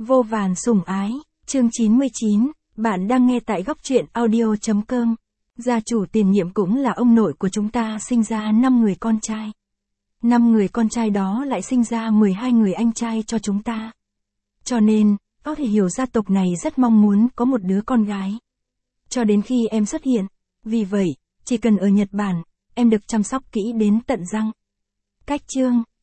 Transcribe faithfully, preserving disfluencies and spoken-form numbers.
Vô vàn sủng ái, chương chín mươi chín, bạn đang nghe tại góc truyện audio chấm com. Gia chủ tiền nhiệm cũng là ông nội của chúng ta sinh ra năm người con trai. năm người con trai đó lại sinh ra mười hai người anh trai cho chúng ta. Cho nên, có thể hiểu gia tộc này rất mong muốn có một đứa con gái. Cho đến khi em xuất hiện. Vì vậy, chỉ cần ở Nhật Bản, em được chăm sóc kỹ đến tận răng. Cách chương